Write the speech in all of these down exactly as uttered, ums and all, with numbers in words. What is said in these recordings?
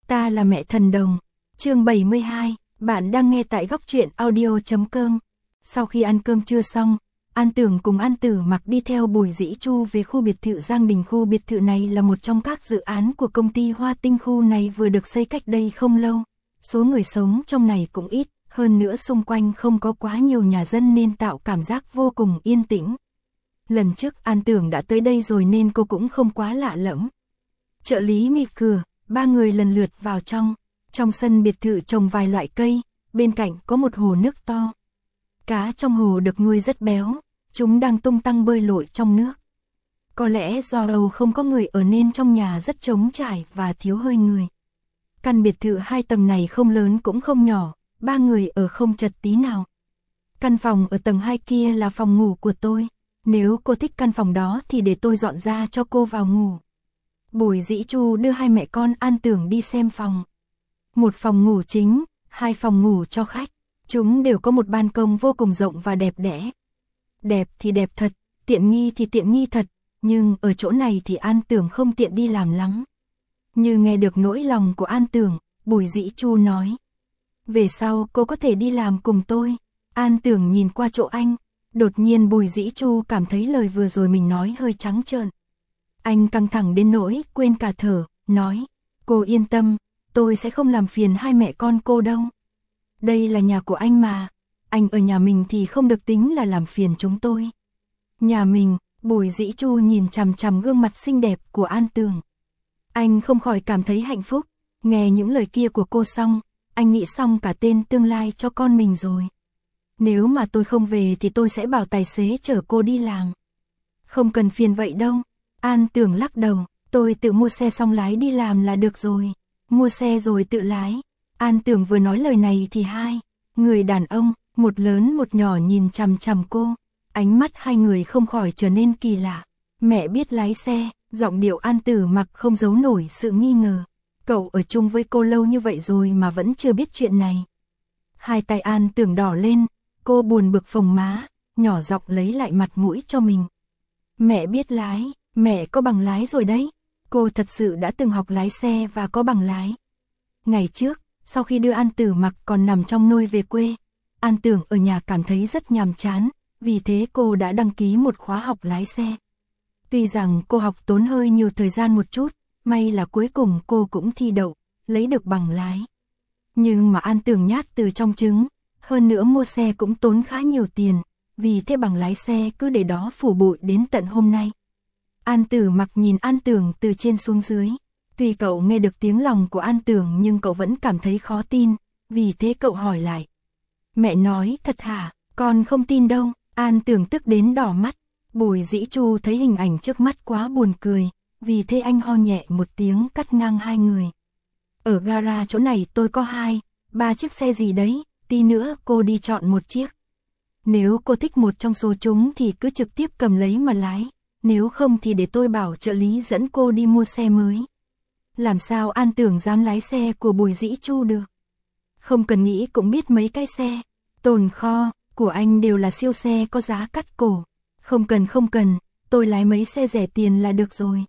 Ta là mẹ thần đồng. Chương bảy mươi hai, bạn đang nghe tại góc truyện audio chấm com. Sau khi ăn cơm trưa xong, An Tưởng cùng An Tử Mặc đi theo Bùi Dĩ Chu về khu biệt thự Giang Đình. Khu biệt thự này là một trong các dự án của công ty Hoa Tinh. Khu này vừa được xây cách đây không lâu, số người sống trong này cũng ít, hơn nữa xung quanh không có quá nhiều nhà dân nên tạo cảm giác vô cùng yên tĩnh. Lần trước An Tưởng đã tới đây rồi nên cô cũng không quá lạ lẫm. Trợ lý mịt cửa, ba người lần lượt vào trong. Trong sân biệt thự trồng vài loại cây, bên cạnh có một hồ nước to. Cá trong hồ được nuôi rất béo, chúng đang tung tăng bơi lội trong nước. Có lẽ do đâu không có người ở nên trong nhà rất trống trải và thiếu hơi người. Căn biệt thự hai tầng này không lớn cũng không nhỏ, ba người ở không chật tí nào. Căn phòng ở tầng hai kia là phòng ngủ của tôi, nếu cô thích căn phòng đó thì để tôi dọn ra cho cô vào ngủ. Bùi Dĩ Chu đưa hai mẹ con An Tưởng đi xem phòng. Một phòng ngủ chính, hai phòng ngủ cho khách. Chúng đều có một ban công vô cùng rộng và đẹp đẽ. Đẹp thì đẹp thật, tiện nghi thì tiện nghi thật, nhưng ở chỗ này thì An Tưởng không tiện đi làm lắm. Như nghe được nỗi lòng của An Tưởng, Bùi Dĩ Chu nói. Về sau cô có thể đi làm cùng tôi. An Tưởng nhìn qua chỗ anh, đột nhiên Bùi Dĩ Chu cảm thấy lời vừa rồi mình nói hơi trắng trợn. Anh căng thẳng đến nỗi quên cả thở, nói, cô yên tâm, tôi sẽ không làm phiền hai mẹ con cô đâu. Đây là nhà của anh mà, anh ở nhà mình thì không được tính là làm phiền chúng tôi. Nhà mình, Bùi Dĩ Chu nhìn chằm chằm gương mặt xinh đẹp của An Tưởng. Anh không khỏi cảm thấy hạnh phúc, nghe những lời kia của cô xong, anh nghĩ xong cả tên tương lai cho con mình rồi. Nếu mà tôi không về thì tôi sẽ bảo tài xế chở cô đi làm. Không cần phiền vậy đâu. An Tưởng lắc đầu, tôi tự mua xe xong lái đi làm là được rồi. Mua xe rồi tự lái. An Tưởng vừa nói lời này thì hai người đàn ông, một lớn một nhỏ nhìn chằm chằm cô. Ánh mắt hai người không khỏi trở nên kỳ lạ. Mẹ biết lái xe, giọng điệu An Tử Mặc không giấu nổi sự nghi ngờ. Cậu ở chung với cô lâu như vậy rồi mà vẫn chưa biết chuyện này. Hai tay An Tưởng đỏ lên, cô buồn bực phồng má, nhỏ giọng lấy lại mặt mũi cho mình. Mẹ biết lái, mẹ có bằng lái rồi đấy. Cô thật sự đã từng học lái xe và có bằng lái. Ngày trước, sau khi đưa An Tử Mặc còn nằm trong nôi về quê, An Tưởng ở nhà cảm thấy rất nhàm chán, vì thế cô đã đăng ký một khóa học lái xe. Tuy rằng cô học tốn hơi nhiều thời gian một chút, may là cuối cùng cô cũng thi đậu, lấy được bằng lái. Nhưng mà An Tưởng nhát từ trong trứng, hơn nữa mua xe cũng tốn khá nhiều tiền, vì thế bằng lái xe cứ để đó phủ bụi đến tận hôm nay. An Tử Mặc nhìn An Tưởng từ trên xuống dưới. Tuy cậu nghe được tiếng lòng của An Tưởng nhưng cậu vẫn cảm thấy khó tin, vì thế cậu hỏi lại. Mẹ nói thật hả? Con không tin đâu. An Tưởng tức đến đỏ mắt. Bùi Dĩ Chu thấy hình ảnh trước mắt quá buồn cười, vì thế anh ho nhẹ một tiếng cắt ngang hai người. Ở gara chỗ này tôi có hai, ba chiếc xe gì đấy, tí nữa cô đi chọn một chiếc. Nếu cô thích một trong số chúng thì cứ trực tiếp cầm lấy mà lái, nếu không thì để tôi bảo trợ lý dẫn cô đi mua xe mới. Làm sao An Tưởng dám lái xe của Bùi Dĩ Chu được? Không cần nghĩ cũng biết mấy cái xe tồn kho của anh đều là siêu xe có giá cắt cổ. Không cần không cần, tôi lái mấy xe rẻ tiền là được rồi.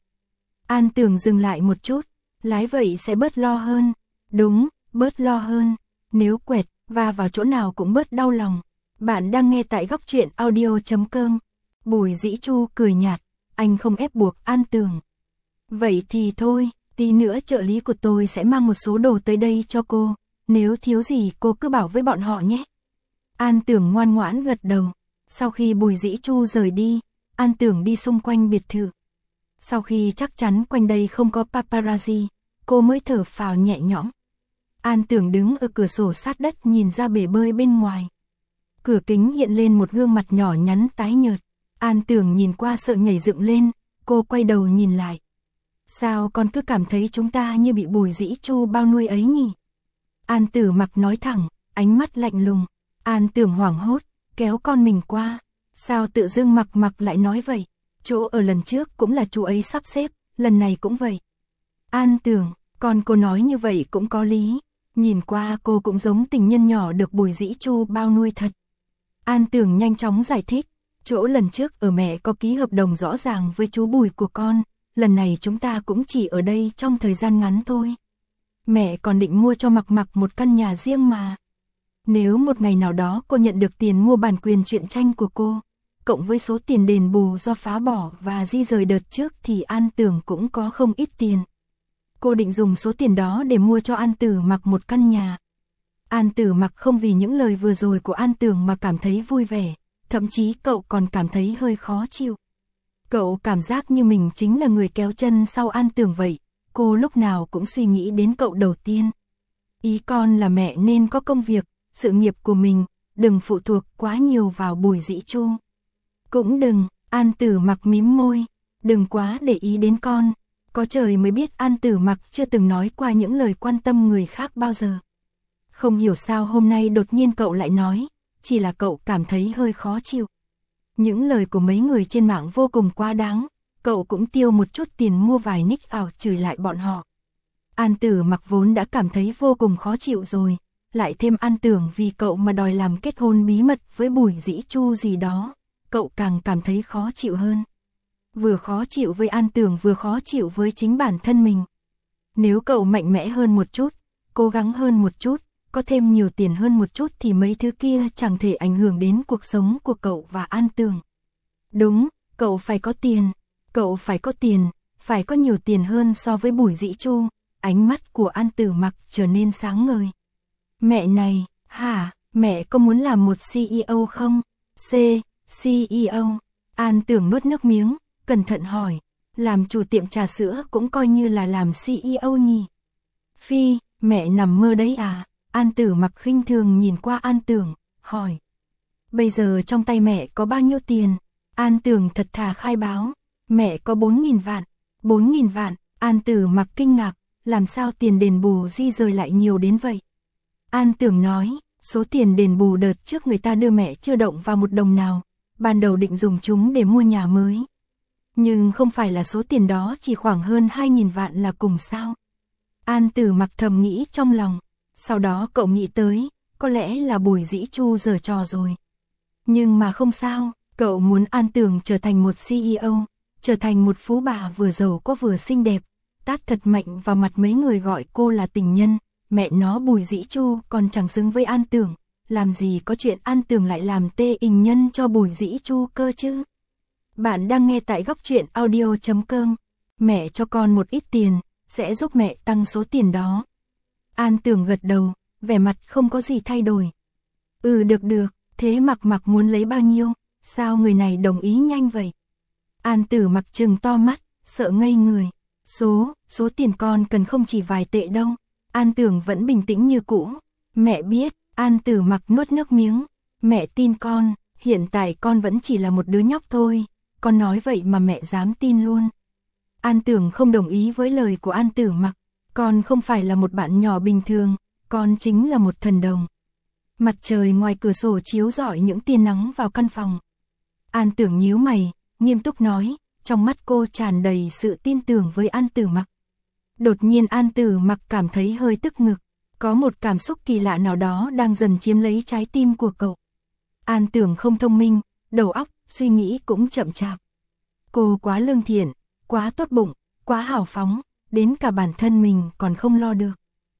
An Tưởng dừng lại một chút, lái vậy sẽ bớt lo hơn. Đúng, bớt lo hơn. Nếu quẹt, va vào chỗ nào cũng bớt đau lòng. Bạn đang nghe tại góc truyện audio chấm com. Bùi Dĩ Chu cười nhạt, anh không ép buộc An Tưởng. Vậy thì thôi, tí nữa trợ lý của tôi sẽ mang một số đồ tới đây cho cô. Nếu thiếu gì cô cứ bảo với bọn họ nhé. An Tưởng ngoan ngoãn gật đầu. Sau khi Bùi Dĩ Chu rời đi, An Tưởng đi xung quanh biệt thự. Sau khi chắc chắn quanh đây không có paparazzi, cô mới thở phào nhẹ nhõm. An Tưởng đứng ở cửa sổ sát đất nhìn ra bể bơi bên ngoài. Cửa kính hiện lên một gương mặt nhỏ nhắn tái nhợt. An Tưởng nhìn qua sợ nhảy dựng lên, cô quay đầu nhìn lại. Sao con cứ cảm thấy chúng ta như bị Bùi Dĩ Chu bao nuôi ấy nhỉ? An Tử Mặc nói thẳng, ánh mắt lạnh lùng. An Tưởng hoảng hốt, kéo con mình qua. Sao tự dưng Mặc Mặc lại nói vậy? Chỗ ở lần trước cũng là chú ấy sắp xếp, lần này cũng vậy. An Tưởng, con cô nói như vậy cũng có lý. Nhìn qua cô cũng giống tình nhân nhỏ được Bùi Dĩ Chu bao nuôi thật. An Tưởng nhanh chóng giải thích. Chỗ lần trước ở mẹ có ký hợp đồng rõ ràng với chú Bùi của con. Lần này chúng ta cũng chỉ ở đây trong thời gian ngắn thôi. mẹ còn định mua cho Mặc Mặc một căn nhà riêng mà. Nếu một ngày nào đó cô nhận được tiền mua bản quyền truyện tranh của cô, cộng với số tiền đền bù do phá bỏ và di rời đợt trước thì An Tưởng cũng có không ít tiền. Cô định dùng số tiền đó để mua cho An Tử Mặc một căn nhà. An Tử Mặc không vì những lời vừa rồi của An Tưởng mà cảm thấy vui vẻ, thậm chí cậu còn cảm thấy hơi khó chịu. Cậu cảm giác như mình chính là người kéo chân sau An Tưởng vậy, cô lúc nào cũng suy nghĩ đến cậu đầu tiên. Ý con là mẹ nên có công việc, sự nghiệp của mình, đừng phụ thuộc quá nhiều vào Bùi Dĩ Chu. Cũng đừng, An Tử Mặc mím môi, đừng quá để ý đến con. Có trời mới biết An Tử Mặc chưa từng nói qua những lời quan tâm người khác bao giờ. Không hiểu sao hôm nay đột nhiên cậu lại nói, chỉ là cậu cảm thấy hơi khó chịu. Những lời của mấy người trên mạng vô cùng quá đáng, cậu cũng tiêu một chút tiền mua vài nick ảo chửi lại bọn họ. An Tử Mặc vốn đã cảm thấy vô cùng khó chịu rồi, lại thêm An Tưởng vì cậu mà đòi làm kết hôn bí mật với Bùi Dĩ Chu gì đó, cậu càng cảm thấy khó chịu hơn. Vừa khó chịu với An Tưởng vừa khó chịu với chính bản thân mình. Nếu cậu mạnh mẽ hơn một chút, cố gắng hơn một chút, có thêm nhiều tiền hơn một chút thì mấy thứ kia chẳng thể ảnh hưởng đến cuộc sống của cậu và An Tưởng. Đúng, cậu phải có tiền, cậu phải có tiền, phải có nhiều tiền hơn so với Bùi Dĩ Chu. Ánh mắt của An Tử Mặc trở nên sáng ngời. Mẹ này, hả, mẹ có muốn làm một xê e ô không? C, xê e ô. An Tưởng nuốt nước miếng, cẩn thận hỏi, làm chủ tiệm trà sữa cũng coi như là làm xê e ô nhỉ? Phi, mẹ nằm mơ đấy à? An Tử Mặc khinh thường nhìn qua An Tưởng, hỏi. Bây giờ trong tay mẹ có bao nhiêu tiền? An Tưởng thật thà khai báo, mẹ có bốn nghìn vạn. bốn nghìn vạn, An Tử Mặc kinh ngạc, làm sao tiền đền bù di rời lại nhiều đến vậy? An Tưởng nói, số tiền đền bù đợt trước người ta đưa mẹ chưa động vào một đồng nào, ban đầu định dùng chúng để mua nhà mới. Nhưng không phải là số tiền đó chỉ khoảng hơn hai nghìn vạn là cùng sao? An Tử Mặc thầm nghĩ trong lòng, sau đó cậu nghĩ tới, có lẽ là Bùi Dĩ Chu giở trò rồi. Nhưng mà không sao, cậu muốn An Tưởng trở thành một xê e ô, trở thành một phú bà vừa giàu có vừa xinh đẹp, tát thật mạnh vào mặt mấy người gọi cô là tình nhân. Mẹ nó Bùi Dĩ Chu còn chẳng xứng với An Tưởng, làm gì có chuyện An Tưởng lại làm tê tình nhân cho Bùi Dĩ Chu cơ chứ. Bạn đang nghe tại góc truyện audio chấm com. Mẹ cho con một ít tiền, sẽ giúp mẹ tăng số tiền đó. An Tưởng gật đầu, vẻ mặt không có gì thay đổi. Ừ được được, thế Mặc Mặc muốn lấy bao nhiêu, sao người này đồng ý nhanh vậy? An Tử Mặc trừng to mắt, sợ ngây người. Số, số tiền con cần không chỉ vài tệ đâu. An Tưởng vẫn bình tĩnh như cũ. Mẹ biết, An Tử Mặc nuốt nước miếng. Mẹ tin con, hiện tại con vẫn chỉ là một đứa nhóc thôi. Con nói vậy mà mẹ dám tin luôn. An Tưởng không đồng ý với lời của An Tử Mặc. Con không phải là một bạn nhỏ bình thường, con chính là một thần đồng. Mặt trời ngoài cửa sổ chiếu rọi những tia nắng vào căn phòng. An Tưởng nhíu mày, nghiêm túc nói, trong mắt cô tràn đầy sự tin tưởng với An Tử Mặc. Đột nhiên An Tử Mặc cảm thấy hơi tức ngực, có một cảm xúc kỳ lạ nào đó đang dần chiếm lấy trái tim của cậu. An Tưởng không thông minh, đầu óc, suy nghĩ cũng chậm chạp. Cô quá lương thiện, quá tốt bụng, quá hào phóng, đến cả bản thân mình còn không lo được.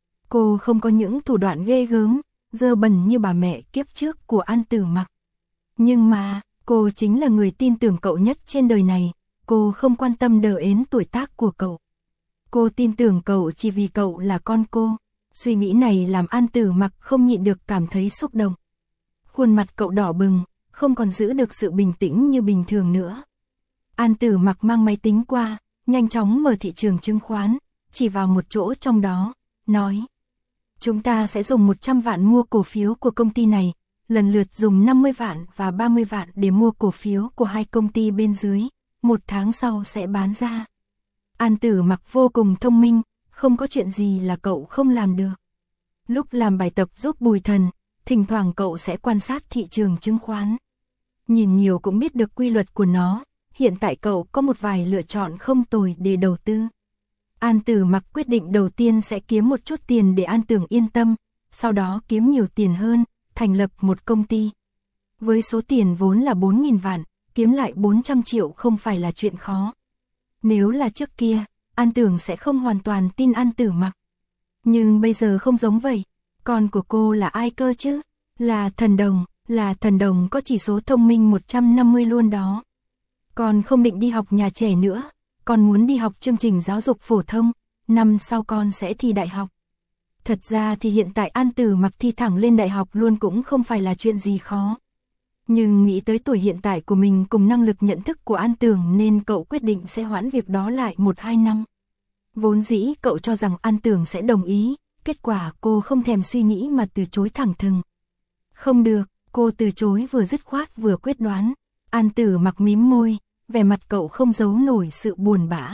Cô không có những thủ đoạn ghê gớm, dơ bẩn như bà mẹ kiếp trước của An Tử Mặc. Nhưng mà, cô chính là người tin tưởng cậu nhất trên đời này, cô không quan tâm đờ ến tuổi tác của cậu. Cô tin tưởng cậu chỉ vì cậu là con cô. Suy nghĩ này làm An Tử Mặc không nhịn được cảm thấy xúc động. Khuôn mặt cậu đỏ bừng, không còn giữ được sự bình tĩnh như bình thường nữa. An Tử Mặc mang máy tính qua, nhanh chóng mở thị trường chứng khoán, chỉ vào một chỗ trong đó, nói. Chúng ta sẽ dùng một trăm vạn mua cổ phiếu của công ty này, lần lượt dùng năm mươi vạn và ba mươi vạn để mua cổ phiếu của hai công ty bên dưới, một tháng sau sẽ bán ra. An Tử Mặc vô cùng thông minh, không có chuyện gì là cậu không làm được. Lúc làm bài tập giúp Bùi Thần, thỉnh thoảng cậu sẽ quan sát thị trường chứng khoán. Nhìn nhiều cũng biết được quy luật của nó, hiện tại cậu có một vài lựa chọn không tồi để đầu tư. An Tử Mặc quyết định đầu tiên sẽ kiếm một chút tiền để An Tưởng yên tâm, sau đó kiếm nhiều tiền hơn, thành lập một công ty. Với số tiền vốn là bốn nghìn vạn, kiếm lại bốn trăm triệu không phải là chuyện khó. Nếu là trước kia, An Tưởng sẽ không hoàn toàn tin An Tử Mặc. Nhưng bây giờ không giống vậy. Con của cô là ai cơ chứ? Là thần đồng, là thần đồng có chỉ số thông minh một trăm năm mươi luôn đó. Con không định đi học nhà trẻ nữa, con muốn đi học chương trình giáo dục phổ thông, năm sau con sẽ thi đại học. Thật ra thì hiện tại An Tử Mặc thi thẳng lên đại học luôn cũng không phải là chuyện gì khó. Nhưng nghĩ tới tuổi hiện tại của mình cùng năng lực nhận thức của An Tưởng nên cậu quyết định sẽ hoãn việc đó lại một hai năm. Vốn dĩ cậu cho rằng An Tưởng sẽ đồng ý, kết quả cô không thèm suy nghĩ mà từ chối thẳng thừng. Không được, cô từ chối vừa dứt khoát vừa quyết đoán. An Tử Mặc mím môi, vẻ mặt cậu không giấu nổi sự buồn bã.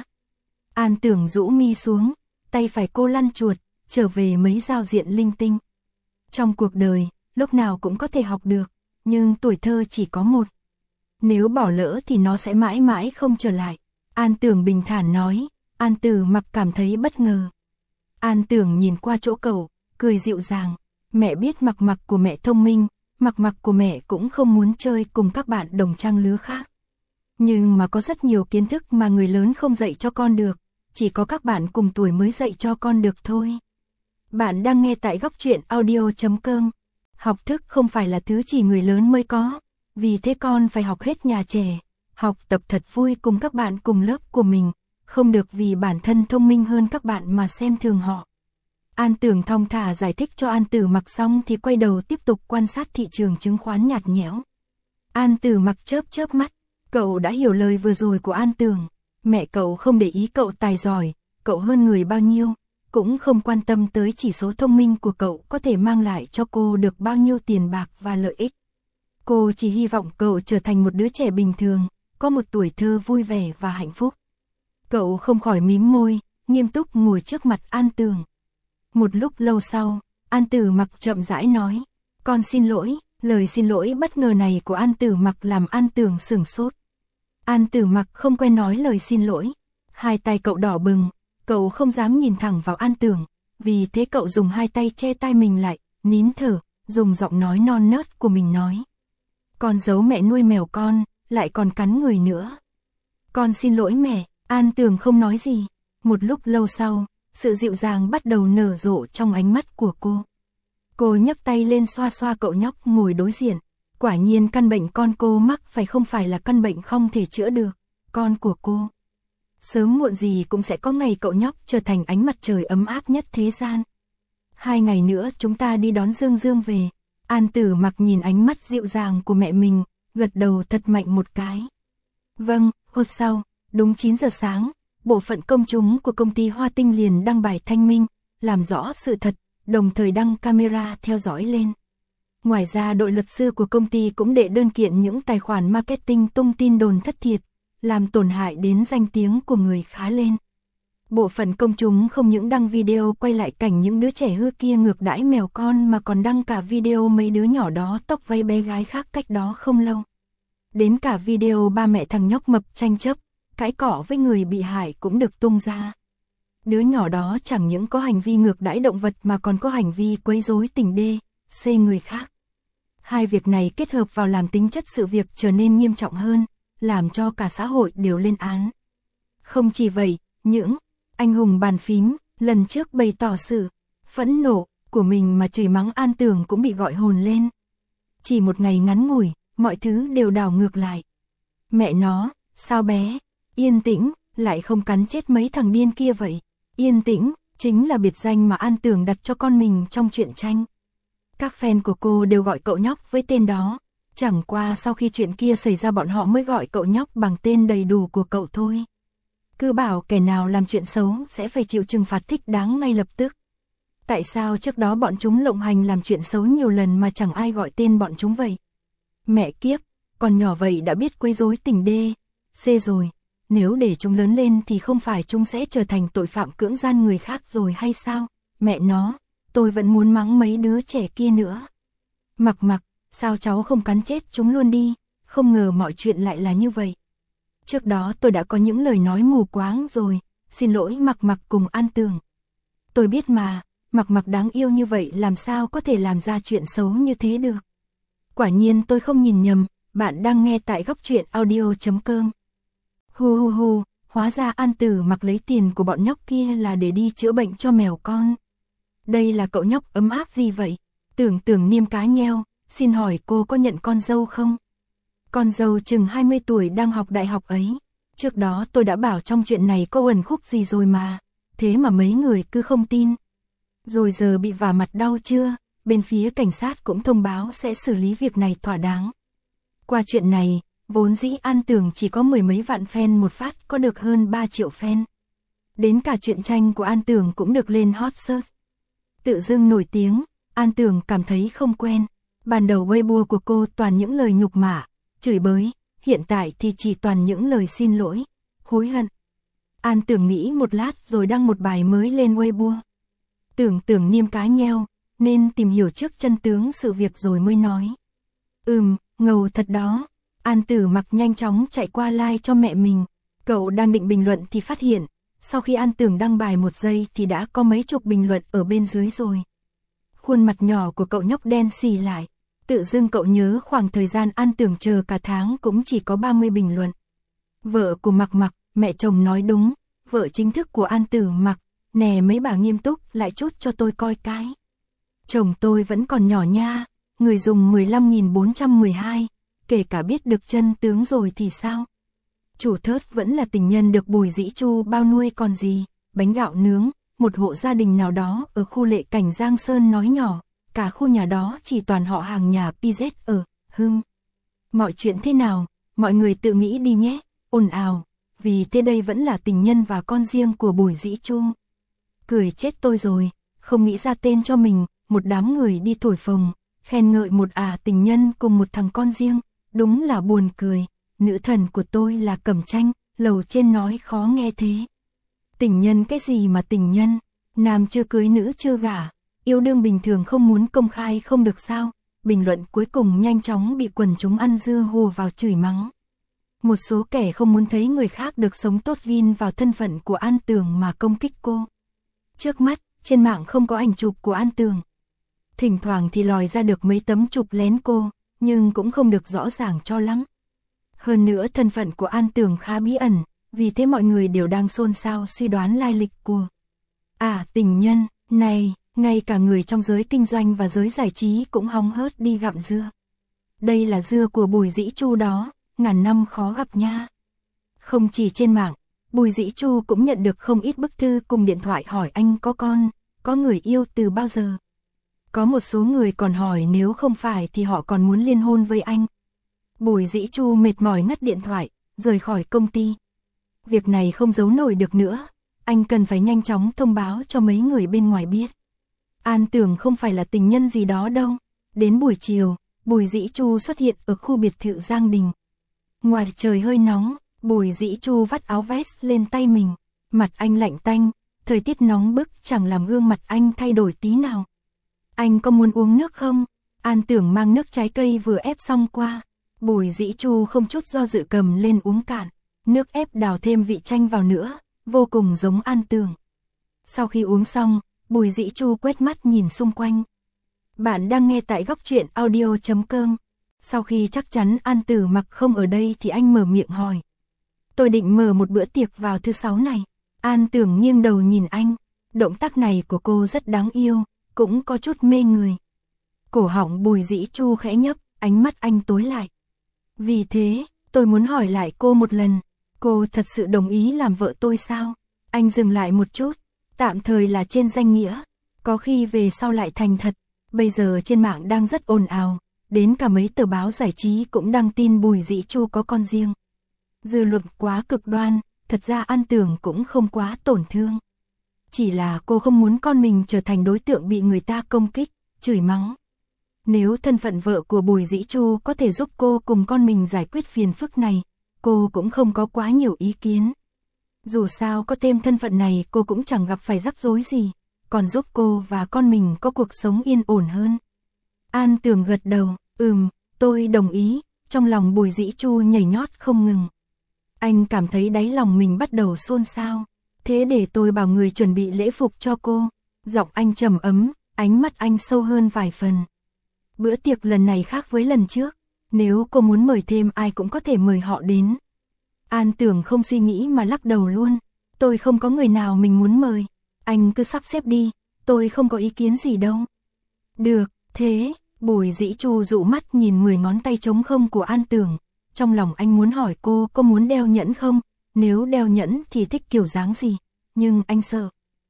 An Tưởng rũ mi xuống, tay phải cô lăn chuột, trở về mấy giao diện linh tinh. Trong cuộc đời, lúc nào cũng có thể học được, nhưng tuổi thơ chỉ có một. Nếu bỏ lỡ thì nó sẽ mãi mãi không trở lại. An Tưởng bình thản nói. An Tử Mặc cảm thấy bất ngờ. An Tưởng nhìn qua chỗ cậu, cười dịu dàng. Mẹ biết Mặc Mặc của mẹ thông minh, Mặc Mặc của mẹ cũng không muốn chơi cùng các bạn đồng trang lứa khác. Nhưng mà có rất nhiều kiến thức mà người lớn không dạy cho con được, chỉ có các bạn cùng tuổi mới dạy cho con được thôi. Bạn đang nghe tại góc truyện audio chấm com. Học thức không phải là thứ chỉ người lớn mới có, vì thế con phải học hết nhà trẻ, học tập thật vui cùng các bạn cùng lớp của mình, không được vì bản thân thông minh hơn các bạn mà xem thường họ. An Tưởng thong thả giải thích cho An Tử Mặc xong thì quay đầu tiếp tục quan sát thị trường chứng khoán nhạt nhẽo. An Tử Mặc chớp chớp mắt, cậu đã hiểu lời vừa rồi của An Tưởng. Mẹ cậu không để ý cậu tài giỏi, cậu hơn người bao nhiêu, cũng không quan tâm tới chỉ số thông minh của cậu có thể mang lại cho cô được bao nhiêu tiền bạc và lợi ích. Cô chỉ hy vọng cậu trở thành một đứa trẻ bình thường, có một tuổi thơ vui vẻ và hạnh phúc. Cậu không khỏi mím môi, nghiêm túc ngồi trước mặt An Tưởng. Một lúc lâu sau, An Tử Mặc chậm rãi nói, con xin lỗi. Lời xin lỗi bất ngờ này của An Tử Mặc làm An Tưởng sửng sốt. An Tử Mặc không quen nói lời xin lỗi. Hai tay cậu đỏ bừng, cậu không dám nhìn thẳng vào An Tưởng, vì thế cậu dùng hai tay che tai mình lại, nín thở, dùng giọng nói non nớt của mình nói. Con giấu mẹ nuôi mèo con, lại còn cắn người nữa. Con xin lỗi mẹ. An Tưởng không nói gì. Một lúc lâu sau, sự dịu dàng bắt đầu nở rộ trong ánh mắt của cô. Cô nhấc tay lên xoa xoa cậu nhóc ngồi đối diện. Quả nhiên căn bệnh con cô mắc phải không phải là căn bệnh không thể chữa được. Con của cô, sớm muộn gì cũng sẽ có ngày cậu nhóc trở thành ánh mặt trời ấm áp nhất thế gian. Hai ngày nữa chúng ta đi đón Dương Dương về. An Tử Mặc nhìn ánh mắt dịu dàng của mẹ mình, gật đầu thật mạnh một cái. Vâng. Hôm sau, đúng chín giờ sáng, bộ phận công chúng của công ty Hoa Tinh liền đăng bài thanh minh, làm rõ sự thật, đồng thời đăng camera theo dõi lên. Ngoài ra đội luật sư của công ty cũng đệ đơn kiện những tài khoản marketing tung tin đồn thất thiệt, làm tổn hại đến danh tiếng của người khá lên. Bộ phận công chúng không những đăng video quay lại cảnh những đứa trẻ hư kia ngược đãi mèo con mà còn đăng cả video mấy đứa nhỏ đó tóc vây bé gái khác cách đó không lâu. Đến cả video ba mẹ thằng nhóc mập tranh chấp, cãi cọ với người bị hại cũng được tung ra. Đứa nhỏ đó chẳng những có hành vi ngược đãi động vật mà còn có hành vi quấy rối tình đê, xê người khác. Hai việc này kết hợp vào làm tính chất sự việc trở nên nghiêm trọng hơn, làm cho cả xã hội đều lên án. Không chỉ vậy, những anh hùng bàn phím lần trước bày tỏ sự phẫn nộ của mình mà chửi mắng An Tưởng cũng bị gọi hồn lên. Chỉ một ngày ngắn ngủi, mọi thứ đều đảo ngược lại. Mẹ nó, sao bé Yên Tĩnh lại không cắn chết mấy thằng điên kia vậy? Yên Tĩnh chính là biệt danh mà An Tưởng đặt cho con mình trong truyện tranh. Các fan của cô đều gọi cậu nhóc với tên đó. Chẳng qua sau khi chuyện kia xảy ra bọn họ mới gọi cậu nhóc bằng tên đầy đủ của cậu thôi. Cứ bảo kẻ nào làm chuyện xấu sẽ phải chịu trừng phạt thích đáng ngay lập tức. Tại sao trước đó bọn chúng lộng hành làm chuyện xấu nhiều lần mà chẳng ai gọi tên bọn chúng vậy? Mẹ kiếp, còn nhỏ vậy đã biết quấy rối tình đê, xê rồi. Nếu để chúng lớn lên thì không phải chúng sẽ trở thành tội phạm cưỡng gian người khác rồi hay sao? Mẹ nó, tôi vẫn muốn mắng mấy đứa trẻ kia nữa. Mặc Mặc, sao cháu không cắn chết chúng luôn đi? Không ngờ mọi chuyện lại là như vậy. Trước đó tôi đã có những lời nói mù quáng rồi, xin lỗi Mặc Mặc cùng An Tưởng. Tôi biết mà, Mặc Mặc đáng yêu như vậy làm sao có thể làm ra chuyện xấu như thế được. Quả nhiên tôi không nhìn nhầm, bạn đang nghe tại góc truyện audio chấm com. Hu hu hu, hóa ra An Tử Mặc lấy tiền của bọn nhóc kia là để đi chữa bệnh cho mèo con. Đây là cậu nhóc ấm áp gì vậy? Tưởng Tưởng niêm cá nheo, xin hỏi cô có nhận con dâu không? Con dâu chừng hai mươi tuổi đang học đại học ấy. Trước đó tôi đã bảo trong chuyện này có uẩn khúc gì rồi mà. Thế mà mấy người cứ không tin. Rồi giờ bị vả mặt đau chưa? Bên phía cảnh sát cũng thông báo sẽ xử lý việc này thỏa đáng. Qua chuyện này, vốn dĩ An Tưởng chỉ có mười mấy vạn fan một phát có được hơn ba triệu fan. Đến cả truyện tranh của An Tưởng cũng được lên hot search. Tự dưng nổi tiếng, An Tưởng cảm thấy không quen. Ban đầu Weibo của cô toàn những lời nhục mạ, chửi bới, hiện tại thì chỉ toàn những lời xin lỗi, hối hận. An Tưởng nghĩ một lát rồi đăng một bài mới lên Weibo. Tưởng Tưởng niêm cá nheo, nên tìm hiểu trước chân tướng sự việc rồi mới nói. Ừm, ngầu thật đó. An Tử Mặc nhanh chóng chạy qua like cho mẹ mình. Cậu đang định bình luận thì phát hiện, sau khi An Tưởng đăng bài một giây thì đã có mấy chục bình luận ở bên dưới rồi. Khuôn mặt nhỏ của cậu nhóc đen xì lại. Tự dưng cậu nhớ khoảng thời gian An Tưởng chờ cả tháng cũng chỉ có ba mươi bình luận. Vợ của Mặc Mặc, mẹ chồng nói đúng, vợ chính thức của An Tử Mặc, nè mấy bà nghiêm túc lại chút cho tôi coi cái. Chồng tôi vẫn còn nhỏ nha, người dùng mười lăm nghìn bốn trăm mười hai, kể cả biết được chân tướng rồi thì sao? Chủ thớt vẫn là tình nhân được Bùi Dĩ Chu bao nuôi còn gì, bánh gạo nướng, một hộ gia đình nào đó ở khu Lệ Cảnh Giang Sơn nói nhỏ, cả khu nhà đó chỉ toàn họ hàng nhà pê zét ở, hưng. Mọi chuyện thế nào, mọi người tự nghĩ đi nhé, ồn ào, vì thế đây vẫn là tình nhân và con riêng của Bùi Dĩ Chu. Cười chết tôi rồi, không nghĩ ra tên cho mình, một đám người đi thổi phồng, khen ngợi một ả tình nhân cùng một thằng con riêng, đúng là buồn cười, nữ thần của tôi là Cẩm Tranh, lầu trên nói khó nghe thế. Tình nhân cái gì mà tình nhân, nam chưa cưới nữ chưa gả, yêu đương bình thường không muốn công khai không được sao, bình luận cuối cùng nhanh chóng bị quần chúng ăn dưa hùa vào chửi mắng. Một số kẻ không muốn thấy người khác được sống tốt vin vào thân phận của An Tưởng mà công kích cô. Trước mắt, trên mạng không có ảnh chụp của An Tưởng. Thỉnh thoảng thì lòi ra được mấy tấm chụp lén cô, nhưng cũng không được rõ ràng cho lắm. Hơn nữa thân phận của An Tưởng khá bí ẩn, vì thế mọi người đều đang xôn xao suy đoán lai lịch của À tình nhân, này, ngay cả người trong giới kinh doanh và giới giải trí cũng hóng hớt đi gặm dưa. Đây là dưa của Bùi Dĩ Chu đó, ngàn năm khó gặp nha. Không chỉ trên mạng, Bùi Dĩ Chu cũng nhận được không ít bức thư cùng điện thoại hỏi anh có con, có người yêu từ bao giờ. Có một số người còn hỏi nếu không phải thì họ còn muốn liên hôn với anh. Bùi Dĩ Chu mệt mỏi ngắt điện thoại, rời khỏi công ty. Việc này không giấu nổi được nữa, anh cần phải nhanh chóng thông báo cho mấy người bên ngoài biết. An Tưởng không phải là tình nhân gì đó đâu. Đến buổi chiều, Bùi Dĩ Chu xuất hiện ở khu biệt thự Giang Đình. Ngoài trời hơi nóng, Bùi Dĩ Chu vắt áo vest lên tay mình. Mặt anh lạnh tanh, thời tiết nóng bức chẳng làm gương mặt anh thay đổi tí nào. Anh có muốn uống nước không? An Tưởng mang nước trái cây vừa ép xong qua. Bùi Dĩ Chu không chút do dự cầm lên uống cạn. Nước ép đào thêm vị chanh vào nữa, vô cùng giống An Tưởng. Sau khi uống xong, Bùi Dĩ Chu quét mắt nhìn xung quanh. Bạn đang nghe tại góc truyện audio chấm com. Sau khi chắc chắn An Tử Mặc không ở đây thì anh mở miệng hỏi. Tôi định mở một bữa tiệc vào thứ sáu này. An Tưởng nghiêng đầu nhìn anh. Động tác này của cô rất đáng yêu, cũng có chút mê người. Cổ họng Bùi Dĩ Chu khẽ nhấp, ánh mắt anh tối lại. Vì thế, tôi muốn hỏi lại cô một lần. Cô thật sự đồng ý làm vợ tôi sao? Anh dừng lại một chút. Tạm thời là trên danh nghĩa. Có khi về sau lại thành thật. Bây giờ trên mạng đang rất ồn ào. Đến cả mấy tờ báo giải trí cũng đăng tin Bùi Dĩ Chu có con riêng. Dư luận quá cực đoan. Thật ra An Tưởng cũng không quá tổn thương. Chỉ là cô không muốn con mình trở thành đối tượng bị người ta công kích, chửi mắng. Nếu thân phận vợ của Bùi Dĩ Chu có thể giúp cô cùng con mình giải quyết phiền phức này, cô cũng không có quá nhiều ý kiến. Dù sao có thêm thân phận này cô cũng chẳng gặp phải rắc rối gì, còn giúp cô và con mình có cuộc sống yên ổn hơn. An Tưởng gật đầu, ừm, tôi đồng ý, trong lòng Bùi Dĩ Chu nhảy nhót không ngừng. Anh cảm thấy đáy lòng mình bắt đầu xôn xao, thế để tôi bảo người chuẩn bị lễ phục cho cô. Giọng anh trầm ấm, ánh mắt anh sâu hơn vài phần. Bữa tiệc lần này khác với lần trước, nếu cô muốn mời thêm ai cũng có thể mời họ đến. An Tưởng không suy nghĩ mà lắc đầu luôn, tôi không có người nào mình muốn mời, anh cứ sắp xếp đi, tôi không có ý kiến gì đâu. Được, thế, Bùi Dĩ Chu dụ mắt nhìn mười ngón tay trống không của An Tưởng, trong lòng anh muốn hỏi cô có muốn đeo nhẫn không, nếu đeo nhẫn thì thích kiểu dáng gì, nhưng anh sợ.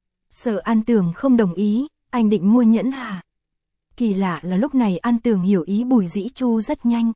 Sợ An Tưởng không đồng ý, anh định mua nhẫn hả? Kỳ lạ là lúc này An Tưởng hiểu ý Bùi Dĩ Chu rất nhanh.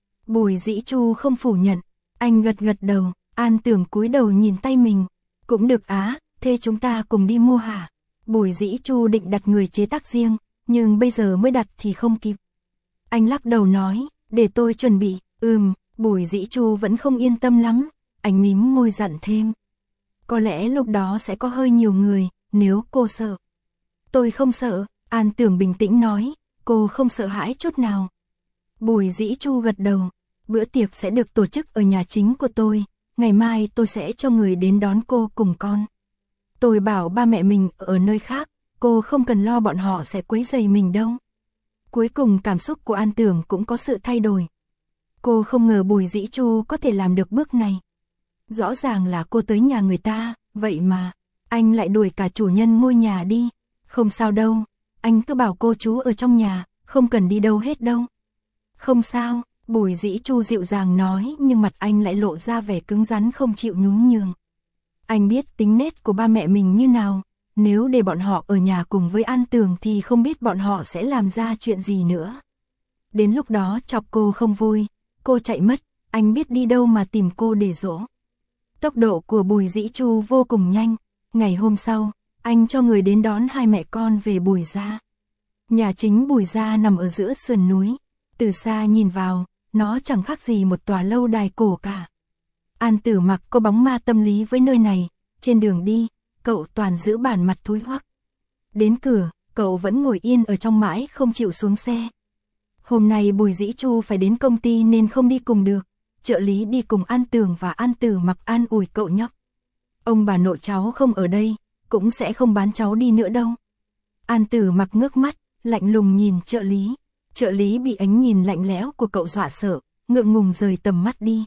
Bùi Dĩ Chu không phủ nhận, anh gật gật đầu, An Tưởng cúi đầu nhìn tay mình. Cũng được á, thế chúng ta cùng đi mua hả? Bùi Dĩ Chu định đặt người chế tác riêng, nhưng bây giờ mới đặt thì không kịp. Anh lắc đầu nói, để tôi chuẩn bị, ừm, Bùi Dĩ Chu vẫn không yên tâm lắm, anh mím môi dặn thêm. Có lẽ lúc đó sẽ có hơi nhiều người, nếu cô sợ. Tôi không sợ, An Tưởng bình tĩnh nói, cô không sợ hãi chút nào. Bùi Dĩ Chu gật đầu, bữa tiệc sẽ được tổ chức ở nhà chính của tôi, ngày mai tôi sẽ cho người đến đón cô cùng con. Tôi bảo ba mẹ mình ở nơi khác, cô không cần lo bọn họ sẽ quấy rầy mình đâu. Cuối cùng cảm xúc của An Tưởng cũng có sự thay đổi. Cô không ngờ Bùi Dĩ Chu có thể làm được bước này. Rõ ràng là cô tới nhà người ta, vậy mà, anh lại đuổi cả chủ nhân ngôi nhà đi. Không sao đâu, anh cứ bảo cô chú ở trong nhà, không cần đi đâu hết đâu. Không sao, Bùi Dĩ Chu dịu dàng nói, nhưng mặt anh lại lộ ra vẻ cứng rắn không chịu nhún nhường. Anh biết tính nết của ba mẹ mình như nào, nếu để bọn họ ở nhà cùng với An Tưởng thì không biết bọn họ sẽ làm ra chuyện gì nữa. Đến lúc đó chọc cô không vui, cô chạy mất, anh biết đi đâu mà tìm cô để dỗ. Tốc độ của Bùi Dĩ Chu vô cùng nhanh, ngày hôm sau, anh cho người đến đón hai mẹ con về Bùi gia. Nhà chính Bùi gia nằm ở giữa sườn núi, từ xa nhìn vào, nó chẳng khác gì một tòa lâu đài cổ cả. An Tử Mặc có bóng ma tâm lý với nơi này, trên đường đi, cậu toàn giữ bản mặt thúi hoắc. Đến cửa, cậu vẫn ngồi yên ở trong mãi không chịu xuống xe. Hôm nay Bùi Dĩ Chu phải đến công ty nên không đi cùng được, trợ lý đi cùng An Tưởng và An Tử Mặc an ủi cậu nhóc. Ông bà nội cháu không ở đây, cũng sẽ không bán cháu đi nữa đâu. An Tử Mặc ngước mắt, lạnh lùng nhìn trợ lý. Trợ lý bị ánh nhìn lạnh lẽo của cậu dọa sợ, ngượng ngùng rời tầm mắt đi.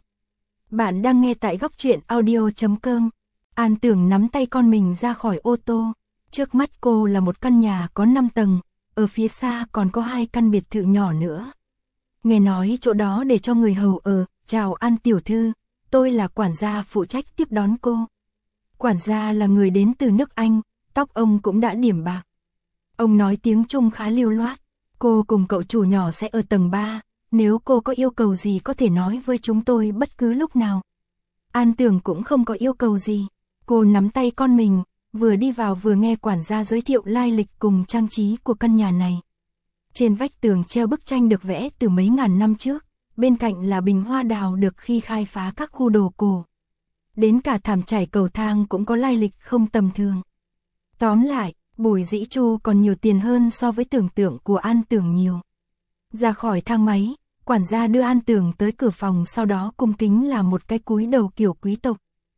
Bạn đang nghe tại góc truyện audio chấm com. An Tưởng nắm tay con mình ra khỏi ô tô. Trước mắt cô là một căn nhà có năm tầng, ở phía xa còn có hai căn biệt thự nhỏ nữa. Nghe nói chỗ đó để cho người hầu ở, chào An tiểu thư, tôi là quản gia phụ trách tiếp đón cô. Quản gia là người đến từ nước Anh, tóc ông cũng đã điểm bạc. Ông nói tiếng Trung khá lưu loát. Cô cùng cậu chủ nhỏ sẽ ở tầng ba, nếu cô có yêu cầu gì có thể nói với chúng tôi bất cứ lúc nào. An Tưởng cũng không có yêu cầu gì, cô nắm tay con mình, vừa đi vào vừa nghe quản gia giới thiệu lai lịch cùng trang trí của căn nhà này. Trên vách tường treo bức tranh được vẽ từ mấy ngàn năm trước, bên cạnh là bình hoa đào được khi khai phá các khu đồ cổ. Đến cả thảm trải cầu thang cũng có lai lịch không tầm thường. Tóm lại, Bùi Dĩ Chu còn nhiều tiền hơn so với tưởng tượng của An Tưởng nhiều. Ra khỏi thang máy, quản gia đưa An Tưởng tới cửa phòng, sau đó cung kính làm một cái cúi đầu kiểu quý tộc.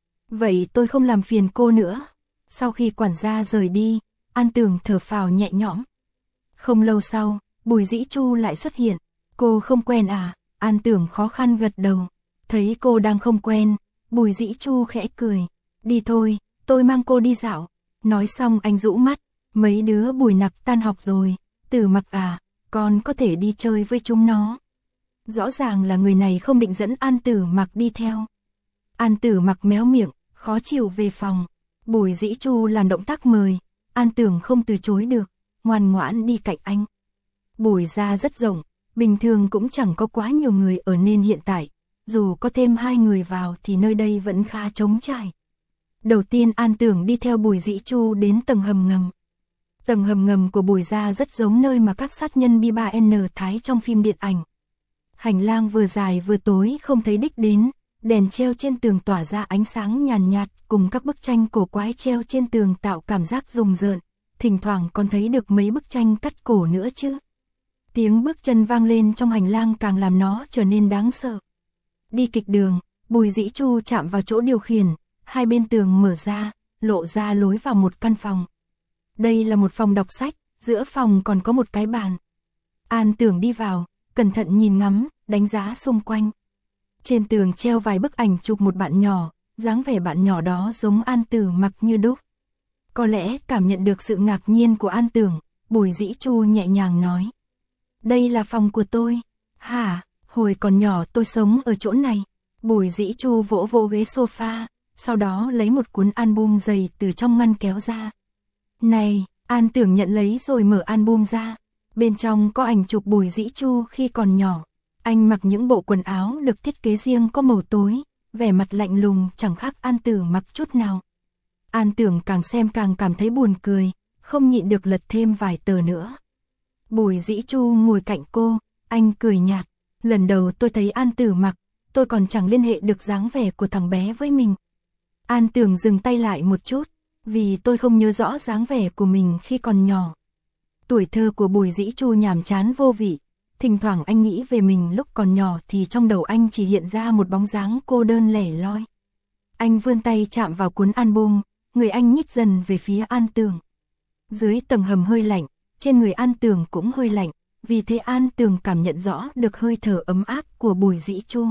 Vậy tôi không làm phiền cô nữa. Sau khi quản gia rời đi, An Tưởng thở phào nhẹ nhõm. Không lâu sau, Bùi Dĩ Chu lại xuất hiện. Cô không quen à? An Tưởng khó khăn gật đầu. Thấy cô đang không quen, Bùi Dĩ Chu khẽ cười. Đi thôi, tôi mang cô đi dạo. Nói xong anh rũ mắt. Mấy đứa Bùi Nặc tan học rồi, Tử Mặc à, con có thể đi chơi với chúng nó. Rõ ràng là người này không định dẫn An Tử Mặc đi theo. An Tử Mặc méo miệng, khó chịu về phòng. Bùi Dĩ Chu làm động tác mời, An Tưởng không từ chối được, ngoan ngoãn đi cạnh anh. Bùi gia rất rộng, bình thường cũng chẳng có quá nhiều người ở nên hiện tại, dù có thêm hai người vào thì nơi đây vẫn khá trống trải. Đầu tiên An Tưởng đi theo Bùi Dĩ Chu đến tầng hầm ngầm. Tầng hầm ngầm của Bùi gia rất giống nơi mà các sát nhân B ba N thái trong phim điện ảnh. Hành lang vừa dài vừa tối không thấy đích đến, đèn treo trên tường tỏa ra ánh sáng nhàn nhạt, cùng các bức tranh cổ quái treo trên tường tạo cảm giác rùng rợn, thỉnh thoảng còn thấy được mấy bức tranh cắt cổ nữa chứ. Tiếng bước chân vang lên trong hành lang càng làm nó trở nên đáng sợ. Đi kịch đường, Bùi Dĩ Chu chạm vào chỗ điều khiển, hai bên tường mở ra, lộ ra lối vào một căn phòng. Đây là một phòng đọc sách, giữa phòng còn có một cái bàn. An Tưởng đi vào, cẩn thận nhìn ngắm, đánh giá xung quanh. Trên tường treo vài bức ảnh chụp một bạn nhỏ, dáng vẻ bạn nhỏ đó giống An Tử Mặc như đúc. Có lẽ cảm nhận được sự ngạc nhiên của An Tưởng, Bùi Dĩ Chu nhẹ nhàng nói. Đây là phòng của tôi. Hả, hồi còn nhỏ tôi sống ở chỗ này. Bùi Dĩ Chu vỗ vỗ ghế sofa, sau đó lấy một cuốn album dày từ trong ngăn kéo ra. Này, An Tưởng nhận lấy rồi mở album ra. Bên trong có ảnh chụp Bùi Dĩ Chu khi còn nhỏ. Anh mặc những bộ quần áo được thiết kế riêng có màu tối, vẻ mặt lạnh lùng chẳng khác An Tử mặc chút nào. An Tưởng càng xem càng cảm thấy buồn cười, không nhịn được lật thêm vài tờ nữa. Bùi Dĩ Chu ngồi cạnh cô, anh cười nhạt. Lần đầu tôi thấy An Tử mặc, tôi còn chẳng liên hệ được dáng vẻ của thằng bé với mình. An Tưởng dừng tay lại một chút, vì tôi không nhớ rõ dáng vẻ của mình khi còn nhỏ. Tuổi thơ của Bùi Dĩ Chu nhàm chán vô vị, thỉnh thoảng anh nghĩ về mình lúc còn nhỏ thì trong đầu anh chỉ hiện ra một bóng dáng cô đơn lẻ loi. Anh vươn tay chạm vào cuốn album, người anh nhích dần về phía An Tưởng. Dưới tầng hầm hơi lạnh, trên người An Tưởng cũng hơi lạnh, vì thế An Tưởng cảm nhận rõ được hơi thở ấm áp của Bùi Dĩ Chu.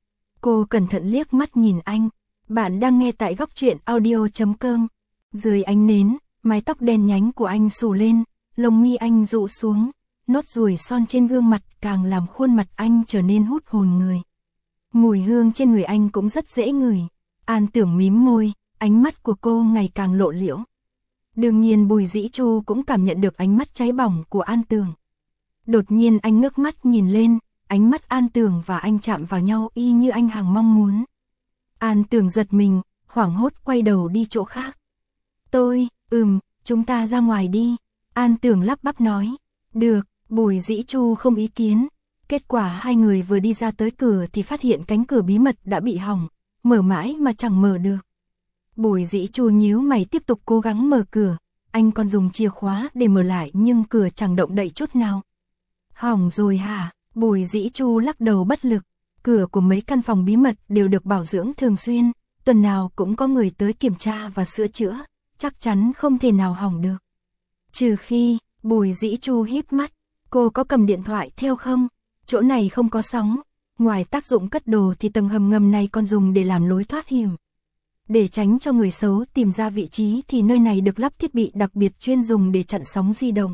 Cô cẩn thận liếc mắt nhìn anh. Bạn đang nghe tại góc truyện audio chấm com. Dưới ánh nến, mái tóc đen nhánh của anh xù lên, lông mi anh rụ xuống, nốt ruồi son trên gương mặt càng làm khuôn mặt anh trở nên hút hồn người. Mùi hương trên người anh cũng rất dễ ngửi. An Tưởng mím môi, ánh mắt của cô ngày càng lộ liễu. Đương nhiên Bùi Dĩ Chu cũng cảm nhận được ánh mắt cháy bỏng của An Tưởng. Đột nhiên anh ngước mắt nhìn lên, ánh mắt An Tưởng và anh chạm vào nhau y như anh hằng mong muốn. An Tưởng giật mình, hoảng hốt quay đầu đi chỗ khác. Tôi, ừm, chúng ta ra ngoài đi. An Tưởng lắp bắp nói. Được, Bùi Dĩ Chu không ý kiến. Kết quả hai người vừa đi ra tới cửa thì phát hiện cánh cửa bí mật đã bị hỏng, mở mãi mà chẳng mở được. Bùi Dĩ Chu nhíu mày tiếp tục cố gắng mở cửa, anh còn dùng chìa khóa để mở lại nhưng cửa chẳng động đậy chút nào. Hỏng rồi hả? Bùi Dĩ Chu lắc đầu bất lực. Cửa của mấy căn phòng bí mật đều được bảo dưỡng thường xuyên, tuần nào cũng có người tới kiểm tra và sửa chữa, chắc chắn không thể nào hỏng được. Trừ khi, Bùi Dĩ Chu híp mắt, cô có cầm điện thoại theo không? Chỗ này không có sóng, ngoài tác dụng cất đồ thì tầng hầm ngầm này còn dùng để làm lối thoát hiểm. Để tránh cho người xấu tìm ra vị trí thì nơi này được lắp thiết bị đặc biệt chuyên dùng để chặn sóng di động.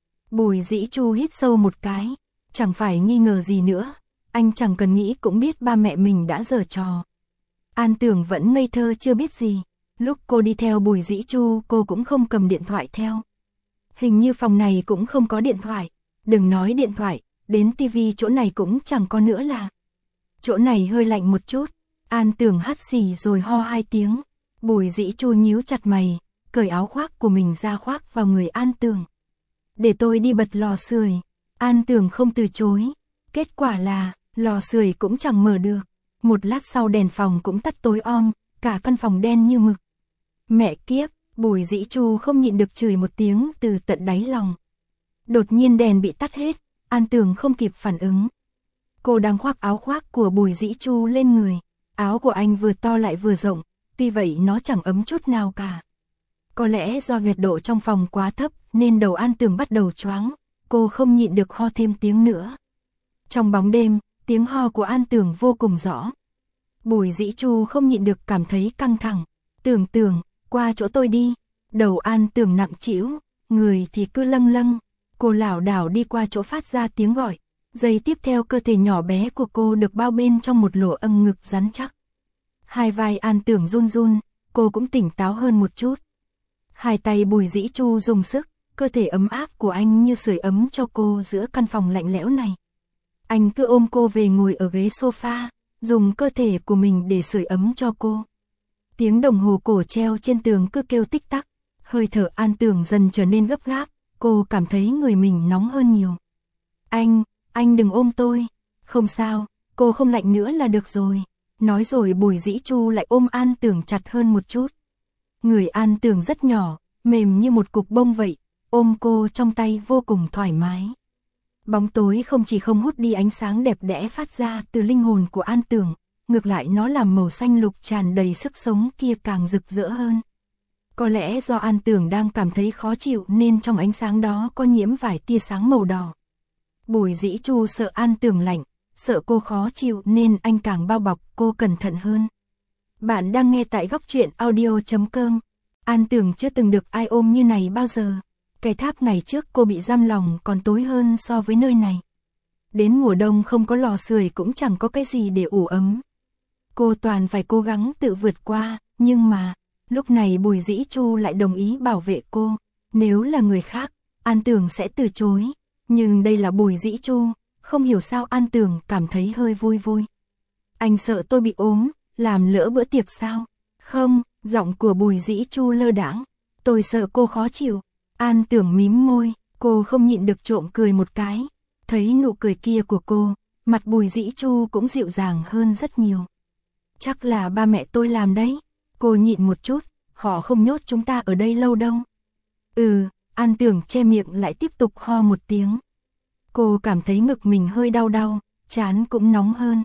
Bùi Dĩ Chu hít sâu một cái, chẳng phải nghi ngờ gì nữa, anh chẳng cần nghĩ cũng biết ba mẹ mình đã giở trò. An Tưởng vẫn ngây thơ chưa biết gì, lúc cô đi theo Bùi Dĩ Chu cô cũng không cầm điện thoại theo. Hình như phòng này cũng không có điện thoại, đừng nói điện thoại, đến tivi chỗ này cũng chẳng có nữa là. Chỗ này hơi lạnh một chút. An Tưởng hắt xì rồi ho hai tiếng. Bùi Dĩ Chu nhíu chặt mày, cởi áo khoác của mình ra khoác vào người An Tưởng. Để tôi đi bật lò sưởi. An Tưởng không từ chối. Kết quả là, lò sưởi cũng chẳng mở được. Một lát sau đèn phòng cũng tắt tối om, cả căn phòng đen như mực. Mẹ kiếp, Bùi Dĩ Chu không nhịn được chửi một tiếng từ tận đáy lòng. Đột nhiên đèn bị tắt hết, An Tưởng không kịp phản ứng. Cô đang khoác áo khoác của Bùi Dĩ Chu lên người. Áo của anh vừa to lại vừa rộng, tuy vậy nó chẳng ấm chút nào cả. Có lẽ do nhiệt độ trong phòng quá thấp nên đầu An Tưởng bắt đầu choáng, cô không nhịn được ho thêm tiếng nữa. Trong bóng đêm, tiếng ho của An Tưởng vô cùng rõ. Bùi Dĩ Chu không nhịn được cảm thấy căng thẳng. Tưởng Tưởng, qua chỗ tôi đi. Đầu An Tưởng nặng trĩu, người thì cứ lâng lâng. Cô lảo đảo đi qua chỗ phát ra tiếng gọi. Giây tiếp theo cơ thể nhỏ bé của cô được bao bên trong một lỗ âng ngực rắn chắc. Hai vai An Tưởng run run, cô cũng tỉnh táo hơn một chút. Hai tay Bùi Dĩ Chu dùng sức, cơ thể ấm áp của anh như sưởi ấm cho cô giữa căn phòng lạnh lẽo này. Anh cứ ôm cô về ngồi ở ghế sofa, dùng cơ thể của mình để sưởi ấm cho cô. Tiếng đồng hồ cổ treo trên tường cứ kêu tích tắc, hơi thở An Tưởng dần trở nên gấp gáp, cô cảm thấy người mình nóng hơn nhiều. Anh, anh đừng ôm tôi. Không sao, cô không lạnh nữa là được rồi. Nói rồi Bùi Dĩ Chu lại ôm An Tưởng chặt hơn một chút. Người An Tưởng rất nhỏ, mềm như một cục bông vậy, ôm cô trong tay vô cùng thoải mái. Bóng tối không chỉ không hút đi ánh sáng đẹp đẽ phát ra từ linh hồn của An Tưởng, ngược lại nó làm màu xanh lục tràn đầy sức sống kia càng rực rỡ hơn. Có lẽ do An Tưởng đang cảm thấy khó chịu nên trong ánh sáng đó có nhiễm vài tia sáng màu đỏ. Bùi Dĩ Chu sợ An Tưởng lạnh, sợ cô khó chịu nên anh càng bao bọc cô cẩn thận hơn. Bạn đang nghe tại góc truyện audio chấm com. An Tưởng chưa từng được ai ôm như này bao giờ. Cái tháp ngày trước cô bị giam lòng còn tối hơn so với nơi này. Đến mùa đông không có lò sưởi cũng chẳng có cái gì để ủ ấm. Cô toàn phải cố gắng tự vượt qua, nhưng mà, lúc này Bùi Dĩ Chu lại đồng ý bảo vệ cô. Nếu là người khác, An Tưởng sẽ từ chối. Nhưng đây là Bùi Dĩ Chu, không hiểu sao An Tưởng cảm thấy hơi vui vui. Anh sợ tôi bị ốm, làm lỡ bữa tiệc sao? Không, giọng của Bùi Dĩ Chu lơ đãng. Tôi sợ cô khó chịu. An Tưởng mím môi, cô không nhịn được trộm cười một cái. Thấy nụ cười kia của cô, mặt Bùi Dĩ Chu cũng dịu dàng hơn rất nhiều. Chắc là ba mẹ tôi làm đấy. Cô nhịn một chút, họ không nhốt chúng ta ở đây lâu đâu. Ừ, An Tưởng che miệng lại tiếp tục ho một tiếng. Cô cảm thấy ngực mình hơi đau đau, trán cũng nóng hơn.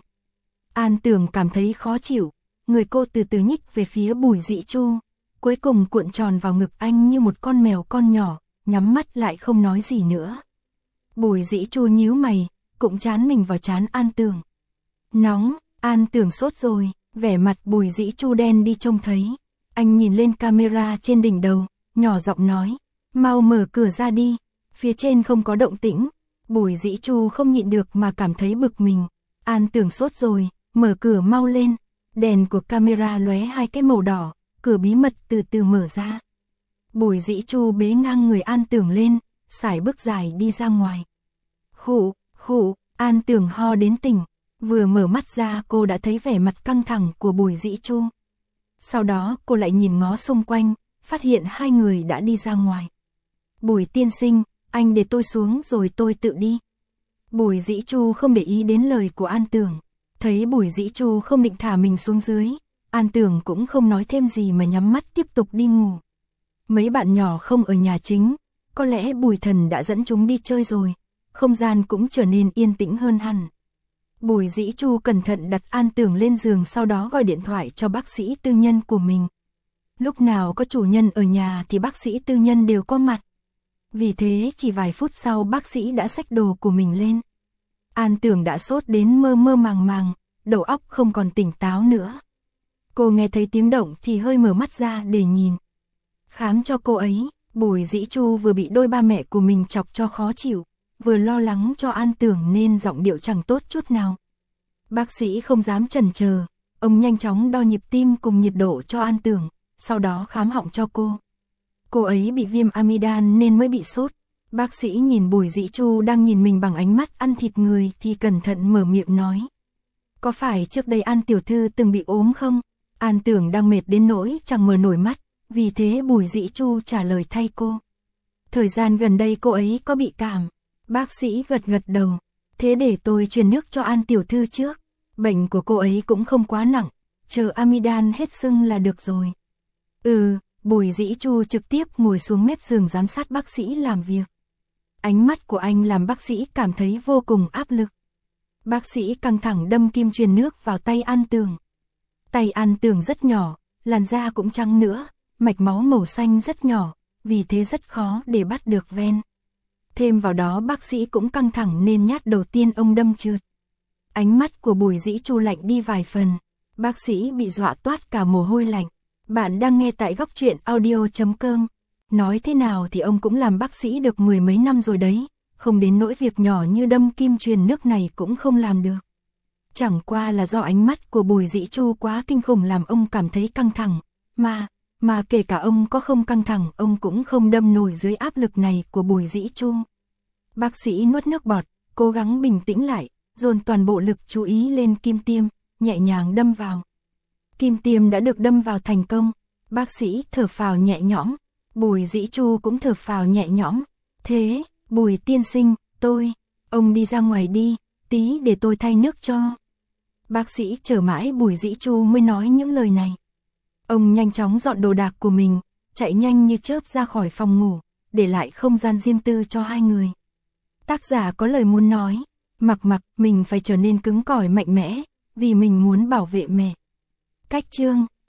An Tưởng cảm thấy khó chịu, người cô từ từ nhích về phía Bùi Dĩ Chu, cuối cùng cuộn tròn vào ngực anh như một con mèo con nhỏ, nhắm mắt lại không nói gì nữa. Bùi Dĩ Chu nhíu mày, cũng chán mình vào trán An Tưởng. Nóng, An Tưởng sốt rồi, vẻ mặt Bùi Dĩ Chu đen đi trông thấy. Anh nhìn lên camera trên đỉnh đầu, nhỏ giọng nói, mau mở cửa ra đi, phía trên không có động tĩnh. Bùi Dĩ Chu không nhịn được mà cảm thấy bực mình. An Tưởng sốt rồi, mở cửa mau lên. Đèn của camera lóe hai cái màu đỏ, cửa bí mật từ từ mở ra. Bùi Dĩ Chu bế ngang người An Tưởng lên, sải bước dài đi ra ngoài. Khụ, khụ, An Tưởng ho đến tỉnh. Vừa mở mắt ra cô đã thấy vẻ mặt căng thẳng của Bùi Dĩ Chu. Sau đó cô lại nhìn ngó xung quanh, phát hiện hai người đã đi ra ngoài. Bùi tiên sinh, anh để tôi xuống rồi tôi tự đi. Bùi Dĩ Chu không để ý đến lời của An Tưởng. Thấy Bùi Dĩ Chu không định thả mình xuống dưới, An Tưởng cũng không nói thêm gì mà nhắm mắt tiếp tục đi ngủ. Mấy bạn nhỏ không ở nhà chính, có lẽ Bùi Thần đã dẫn chúng đi chơi rồi, không gian cũng trở nên yên tĩnh hơn hẳn. Bùi Dĩ Chu cẩn thận đặt An Tưởng lên giường, sau đó gọi điện thoại cho bác sĩ tư nhân của mình. Lúc nào có chủ nhân ở nhà thì bác sĩ tư nhân đều có mặt. Vì thế chỉ vài phút sau bác sĩ đã xách đồ của mình lên. An Tưởng đã sốt đến mơ mơ màng màng, đầu óc không còn tỉnh táo nữa. Cô nghe thấy tiếng động thì hơi mở mắt ra để nhìn. Khám cho cô ấy, Bùi Dĩ Chu vừa bị đôi ba mẹ của mình chọc cho khó chịu, vừa lo lắng cho An Tưởng nên giọng điệu chẳng tốt chút nào. Bác sĩ không dám chần chờ, ông nhanh chóng đo nhịp tim cùng nhiệt độ cho An Tưởng, sau đó khám họng cho cô. Cô ấy bị viêm amidan nên mới bị sốt. Bác sĩ nhìn Bùi Dĩ Chu đang nhìn mình bằng ánh mắt ăn thịt người thì cẩn thận mở miệng nói. Có phải trước đây An tiểu thư từng bị ốm không? An Tưởng đang mệt đến nỗi chẳng mở nổi mắt, vì thế Bùi Dĩ Chu trả lời thay cô. Thời gian gần đây cô ấy có bị cảm. Bác sĩ gật gật đầu. Thế để tôi truyền nước cho An tiểu thư trước. Bệnh của cô ấy cũng không quá nặng, chờ amidan hết sưng là được rồi. Ừ, Bùi Dĩ Chu trực tiếp ngồi xuống mép giường giám sát bác sĩ làm việc. Ánh mắt của anh làm bác sĩ cảm thấy vô cùng áp lực. Bác sĩ căng thẳng đâm kim truyền nước vào tay An Tưởng. Tay An Tưởng rất nhỏ, làn da cũng trắng nữa, mạch máu màu xanh rất nhỏ, vì thế rất khó để bắt được ven. Thêm vào đó bác sĩ cũng căng thẳng nên nhát đầu tiên ông đâm trượt. Ánh mắt của Bùi Dĩ Chu lạnh đi vài phần, bác sĩ bị dọa toát cả mồ hôi lạnh. Bạn đang nghe tại góc truyện audio chấm com. Nói thế nào thì ông cũng làm bác sĩ được mười mấy năm rồi đấy, không đến nỗi việc nhỏ như đâm kim truyền nước này cũng không làm được. Chẳng qua là do ánh mắt của Bùi Dĩ Chu quá kinh khủng làm ông cảm thấy căng thẳng, mà, mà kể cả ông có không căng thẳng ông cũng không đâm nổi dưới áp lực này của Bùi Dĩ Chu. Bác sĩ nuốt nước bọt, cố gắng bình tĩnh lại, dồn toàn bộ lực chú ý lên kim tiêm, nhẹ nhàng đâm vào. Kim tiêm đã được đâm vào thành công, bác sĩ thở phào nhẹ nhõm, Bùi Dĩ Chu cũng thở phào nhẹ nhõm. Thế, Bùi tiên sinh, tôi, ông đi ra ngoài đi, tí để tôi thay nước cho. Bác sĩ chờ mãi Bùi Dĩ Chu mới nói những lời này. Ông nhanh chóng dọn đồ đạc của mình, chạy nhanh như chớp ra khỏi phòng ngủ, để lại không gian riêng tư cho hai người. Tác giả có lời muốn nói, Mặc Mặc mình phải trở nên cứng cỏi mạnh mẽ, vì mình muốn bảo vệ mẹ. Cách chương